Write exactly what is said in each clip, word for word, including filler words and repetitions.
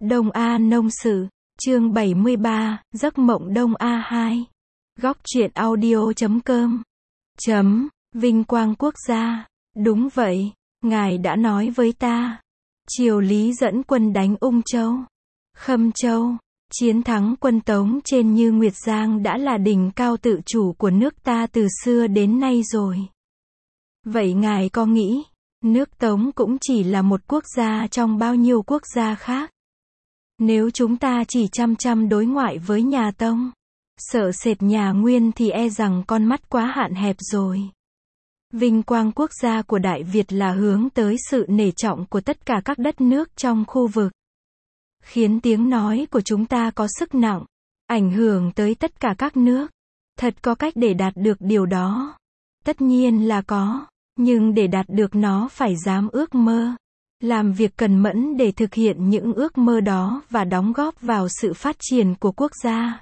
Đông A Nông Sự, chương bảy mươi ba, Giấc mộng Đông A hai. Góc truyện audio chấm com. Chấm, vinh quang quốc gia. Đúng vậy, ngài đã nói với ta. Triều Lý dẫn quân đánh Ung Châu, Khâm Châu, chiến thắng quân Tống trên Như Nguyệt Giang đã là đỉnh cao tự chủ của nước ta từ xưa đến nay rồi. Vậy ngài có nghĩ, nước Tống cũng chỉ là một quốc gia trong bao nhiêu quốc gia khác? Nếu chúng ta chỉ chăm chăm đối ngoại với nhà Tông, sợ sệt nhà Nguyên thì e rằng con mắt quá hạn hẹp rồi. Vinh quang quốc gia của Đại Việt là hướng tới sự nể trọng của tất cả các đất nước trong khu vực, khiến tiếng nói của chúng ta có sức nặng, ảnh hưởng tới tất cả các nước. Thật có cách để đạt được điều đó. Tất nhiên là có, nhưng để đạt được nó phải dám ước mơ, làm việc cần mẫn để thực hiện những ước mơ đó và đóng góp vào sự phát triển của quốc gia.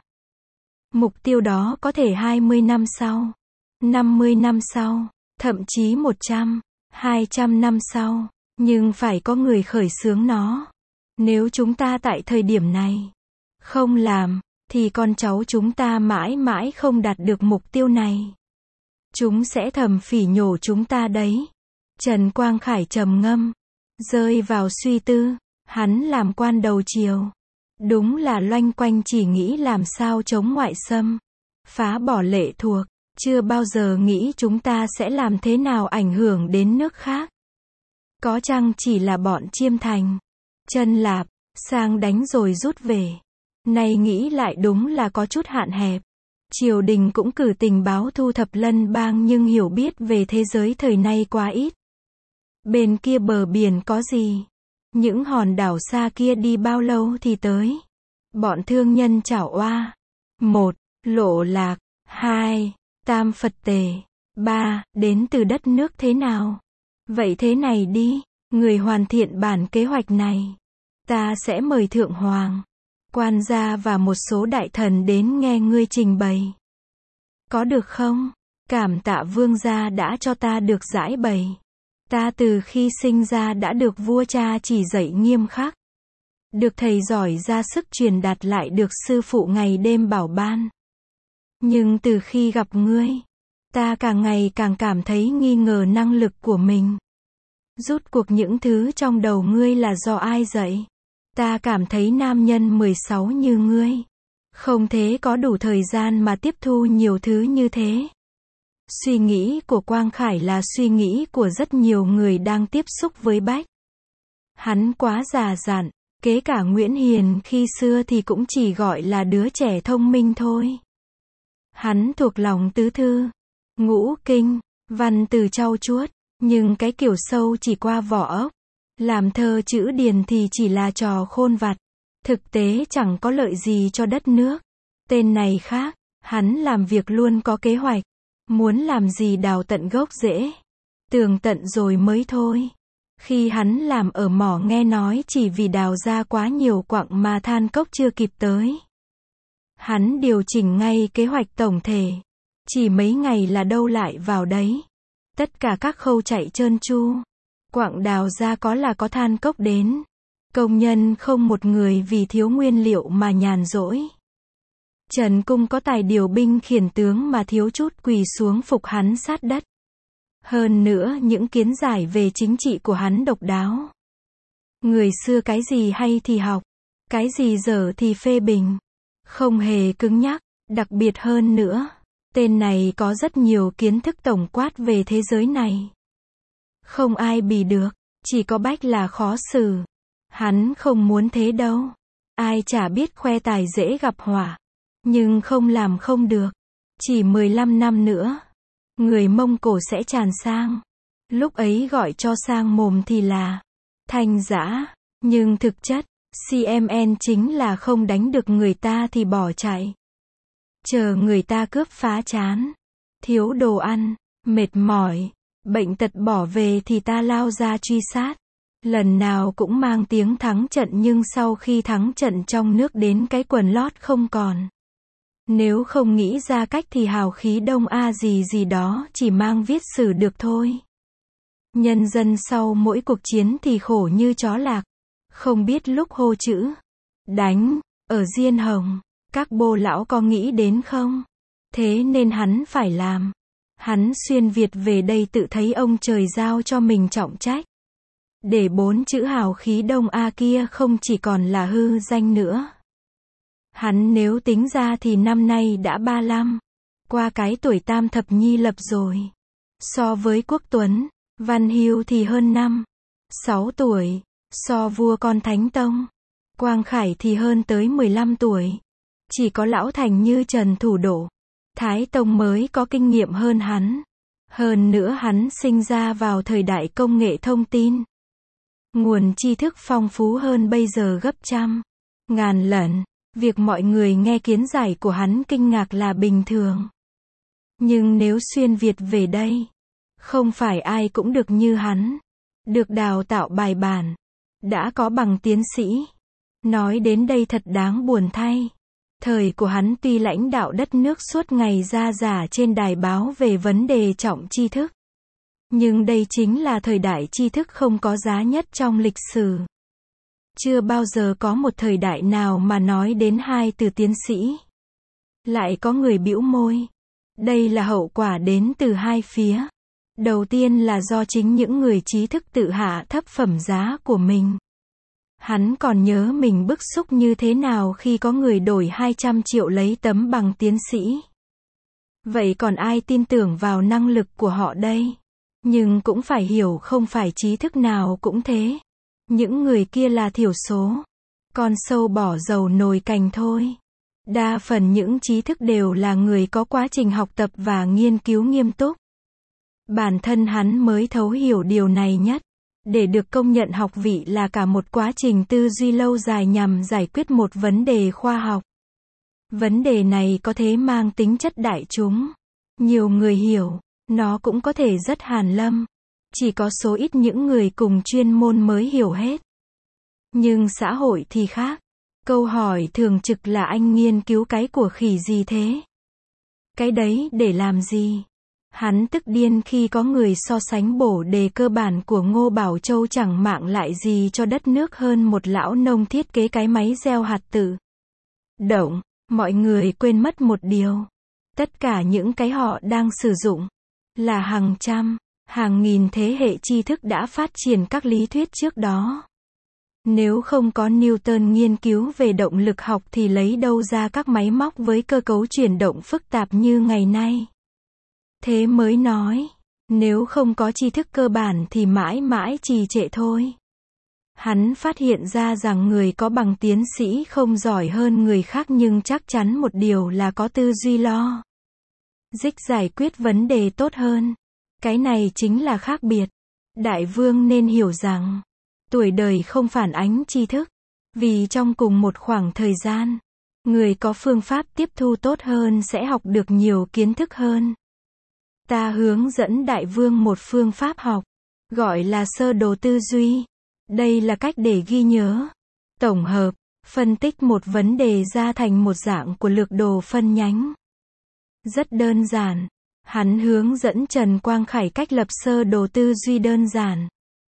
Mục tiêu đó có thể hai mươi năm sau, năm mươi năm sau, thậm chí một trăm, hai trăm năm sau, nhưng phải có người khởi xướng nó. Nếu chúng ta tại thời điểm này không làm, thì con cháu chúng ta mãi mãi không đạt được mục tiêu này. Chúng sẽ thầm phỉ nhổ chúng ta đấy. Trần Quang Khải trầm ngâm, rơi vào suy tư. Hắn làm quan đầu triều, đúng là loanh quanh chỉ nghĩ làm sao chống ngoại xâm, phá bỏ lệ thuộc, chưa bao giờ nghĩ chúng ta sẽ làm thế nào ảnh hưởng đến nước khác. Có chăng chỉ là bọn Chiêm Thành, Chân Lạp, sang đánh rồi rút về. Nay nghĩ lại đúng là có chút hạn hẹp. Triều đình cũng cử tình báo thu thập lân bang nhưng hiểu biết về thế giới thời nay quá ít. Bên kia bờ biển có gì? Những hòn đảo xa kia đi bao lâu thì tới? Bọn thương nhân chảo oa. Một, lộ lạc. Hai, tam Phật tề. Ba, đến từ đất nước thế nào? Vậy thế này đi, người hoàn thiện bản kế hoạch này. Ta sẽ mời Thượng Hoàng, quan gia và một số đại thần đến nghe ngươi trình bày. Có được không? Cảm tạ vương gia đã cho ta được giải bày. Ta từ khi sinh ra đã được vua cha chỉ dạy nghiêm khắc. Được thầy giỏi ra sức truyền đạt lại được sư phụ ngày đêm bảo ban. Nhưng từ khi gặp ngươi, ta càng ngày càng cảm thấy nghi ngờ năng lực của mình. Rút cuộc những thứ trong đầu ngươi là do ai dạy? Ta cảm thấy nam nhân mười sáu như ngươi không thể có đủ thời gian mà tiếp thu nhiều thứ như thế. Suy nghĩ của Quang Khải là suy nghĩ của rất nhiều người đang tiếp xúc với Bách. Hắn quá già dặn, kể cả Nguyễn Hiền khi xưa thì cũng chỉ gọi là đứa trẻ thông minh thôi. Hắn thuộc lòng tứ thư, ngũ kinh, văn từ trau chuốt, nhưng cái kiểu sâu chỉ qua vỏ ốc. Làm thơ chữ điền thì chỉ là trò khôn vặt, thực tế chẳng có lợi gì cho đất nước. Tên này khác, hắn làm việc luôn có kế hoạch, muốn làm gì đào tận gốc rễ, tường tận rồi mới thôi. Khi hắn làm ở mỏ nghe nói chỉ vì đào ra quá nhiều quặng mà than cốc chưa kịp tới. Hắn điều chỉnh ngay kế hoạch tổng thể, chỉ mấy ngày là đâu lại vào đấy. Tất cả các khâu chạy trơn tru. Quặng đào ra có là có than cốc đến. Công nhân không một người vì thiếu nguyên liệu mà nhàn rỗi. Trần Cung có tài điều binh khiển tướng mà thiếu chút quỳ xuống phục hắn sát đất. Hơn nữa những kiến giải về chính trị của hắn độc đáo. Người xưa cái gì hay thì học, cái gì dở thì phê bình. Không hề cứng nhắc, đặc biệt hơn nữa. Tên này có rất nhiều kiến thức tổng quát về thế giới này. Không ai bì được, chỉ có Bách là khó xử. Hắn không muốn thế đâu. Ai chả biết khoe tài dễ gặp họa. Nhưng không làm không được. Chỉ mười lăm năm nữa, người Mông Cổ sẽ tràn sang. Lúc ấy gọi cho sang mồm thì là Thanh Giã. Nhưng thực chất, xê em en chính là không đánh được người ta thì bỏ chạy. Chờ người ta cướp phá chán. Thiếu đồ ăn, mệt mỏi, bệnh tật bỏ về thì ta lao ra truy sát. Lần nào cũng mang tiếng thắng trận nhưng sau khi thắng trận trong nước đến cái quần lót không còn. Nếu không nghĩ ra cách thì hào khí Đông A gì gì đó chỉ mang viết sử được thôi. Nhân dân sau mỗi cuộc chiến thì khổ như chó lạc. Không biết lúc hô chữ, đánh, ở Diên Hồng, các bô lão có nghĩ đến không? Thế nên hắn phải làm. Hắn xuyên Việt về đây tự thấy ông trời giao cho mình trọng trách. Để bốn chữ hào khí Đông A kia không chỉ còn là hư danh nữa. Hắn nếu tính ra thì năm nay đã ba lăm, qua cái tuổi tam thập nhi lập rồi. So với Quốc Tuấn, Văn Hưu thì hơn năm, sáu tuổi, so vua con Thánh Tông, Quang Khải thì hơn tới mười lăm tuổi. Chỉ có lão thành như Trần Thủ Độ, Thái Tông mới có kinh nghiệm hơn hắn. Hơn nữa hắn sinh ra vào thời đại công nghệ thông tin. Nguồn tri thức phong phú hơn bây giờ gấp trăm, ngàn lần. Việc mọi người nghe kiến giải của hắn kinh ngạc là bình thường. Nhưng nếu xuyên Việt về đây, không phải ai cũng được như hắn. Được đào tạo bài bản, đã có bằng tiến sĩ. Nói đến đây thật đáng buồn thay. Thời của hắn tuy lãnh đạo đất nước suốt ngày ra giả trên đài báo về vấn đề trọng tri thức. Nhưng đây chính là thời đại tri thức không có giá nhất trong lịch sử. Chưa bao giờ có một thời đại nào mà nói đến hai từ tiến sĩ. Lại có người bĩu môi. Đây là hậu quả đến từ hai phía. Đầu tiên là do chính những người trí thức tự hạ thấp phẩm giá của mình. Hắn còn nhớ mình bức xúc như thế nào khi có người đổi hai trăm triệu lấy tấm bằng tiến sĩ. Vậy còn ai tin tưởng vào năng lực của họ đây? Nhưng cũng phải hiểu không phải trí thức nào cũng thế. Những người kia là thiểu số. Con sâu bỏ dầu nồi cành thôi. Đa phần những trí thức đều là người có quá trình học tập và nghiên cứu nghiêm túc. Bản thân hắn mới thấu hiểu điều này nhất. Để được công nhận học vị là cả một quá trình tư duy lâu dài nhằm giải quyết một vấn đề khoa học. Vấn đề này có thể mang tính chất đại chúng. Nhiều người hiểu, nó cũng có thể rất hàn lâm. Chỉ có số ít những người cùng chuyên môn mới hiểu hết. Nhưng xã hội thì khác. Câu hỏi thường trực là anh nghiên cứu cái của khỉ gì thế? Cái đấy để làm gì? Hắn tức điên khi có người so sánh bổ đề cơ bản của Ngô Bảo Châu chẳng mạng lại gì cho đất nước hơn một lão nông thiết kế cái máy gieo hạt tự động. Mọi người quên mất một điều. Tất cả những cái họ đang sử dụng là hàng trăm, hàng nghìn thế hệ tri thức đã phát triển các lý thuyết trước đó. Nếu không có Newton nghiên cứu về động lực học thì lấy đâu ra các máy móc với cơ cấu chuyển động phức tạp như ngày nay. Thế mới nói, nếu không có tri thức cơ bản thì mãi mãi trì trệ thôi. Hắn phát hiện ra rằng người có bằng tiến sĩ không giỏi hơn người khác nhưng chắc chắn một điều là có tư duy lo dích giải quyết vấn đề tốt hơn. Cái này chính là khác biệt. Đại vương nên hiểu rằng, tuổi đời không phản ánh tri thức. Vì trong cùng một khoảng thời gian, người có phương pháp tiếp thu tốt hơn sẽ học được nhiều kiến thức hơn. Ta hướng dẫn đại vương một phương pháp học, gọi là sơ đồ tư duy. Đây là cách để ghi nhớ, tổng hợp, phân tích một vấn đề ra thành một dạng của lược đồ phân nhánh. Rất đơn giản. Hắn hướng dẫn Trần Quang Khải cách lập sơ đồ tư duy đơn giản.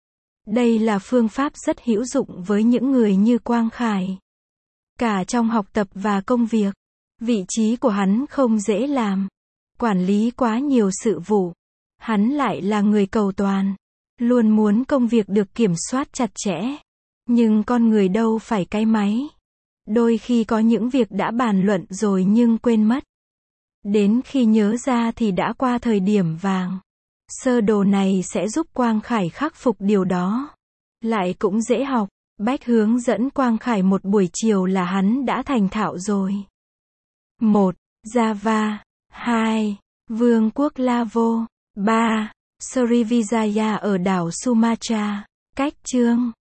Đây là phương pháp rất hữu dụng với những người như Quang Khải. Cả trong học tập và công việc, vị trí của hắn không dễ làm. Quản lý quá nhiều sự vụ. Hắn lại là người cầu toàn. Luôn muốn công việc được kiểm soát chặt chẽ. Nhưng con người đâu phải cái máy. Đôi khi có những việc đã bàn luận rồi nhưng quên mất. Đến khi nhớ ra thì đã qua thời điểm vàng. Sơ đồ này sẽ giúp Quang Khải khắc phục điều đó. Lại cũng dễ học. Bách hướng dẫn Quang Khải một buổi chiều là hắn đã thành thạo rồi. một. Java. hai. Vương quốc Lavo. ba. Srivijaya ở đảo Sumatra. Cách chương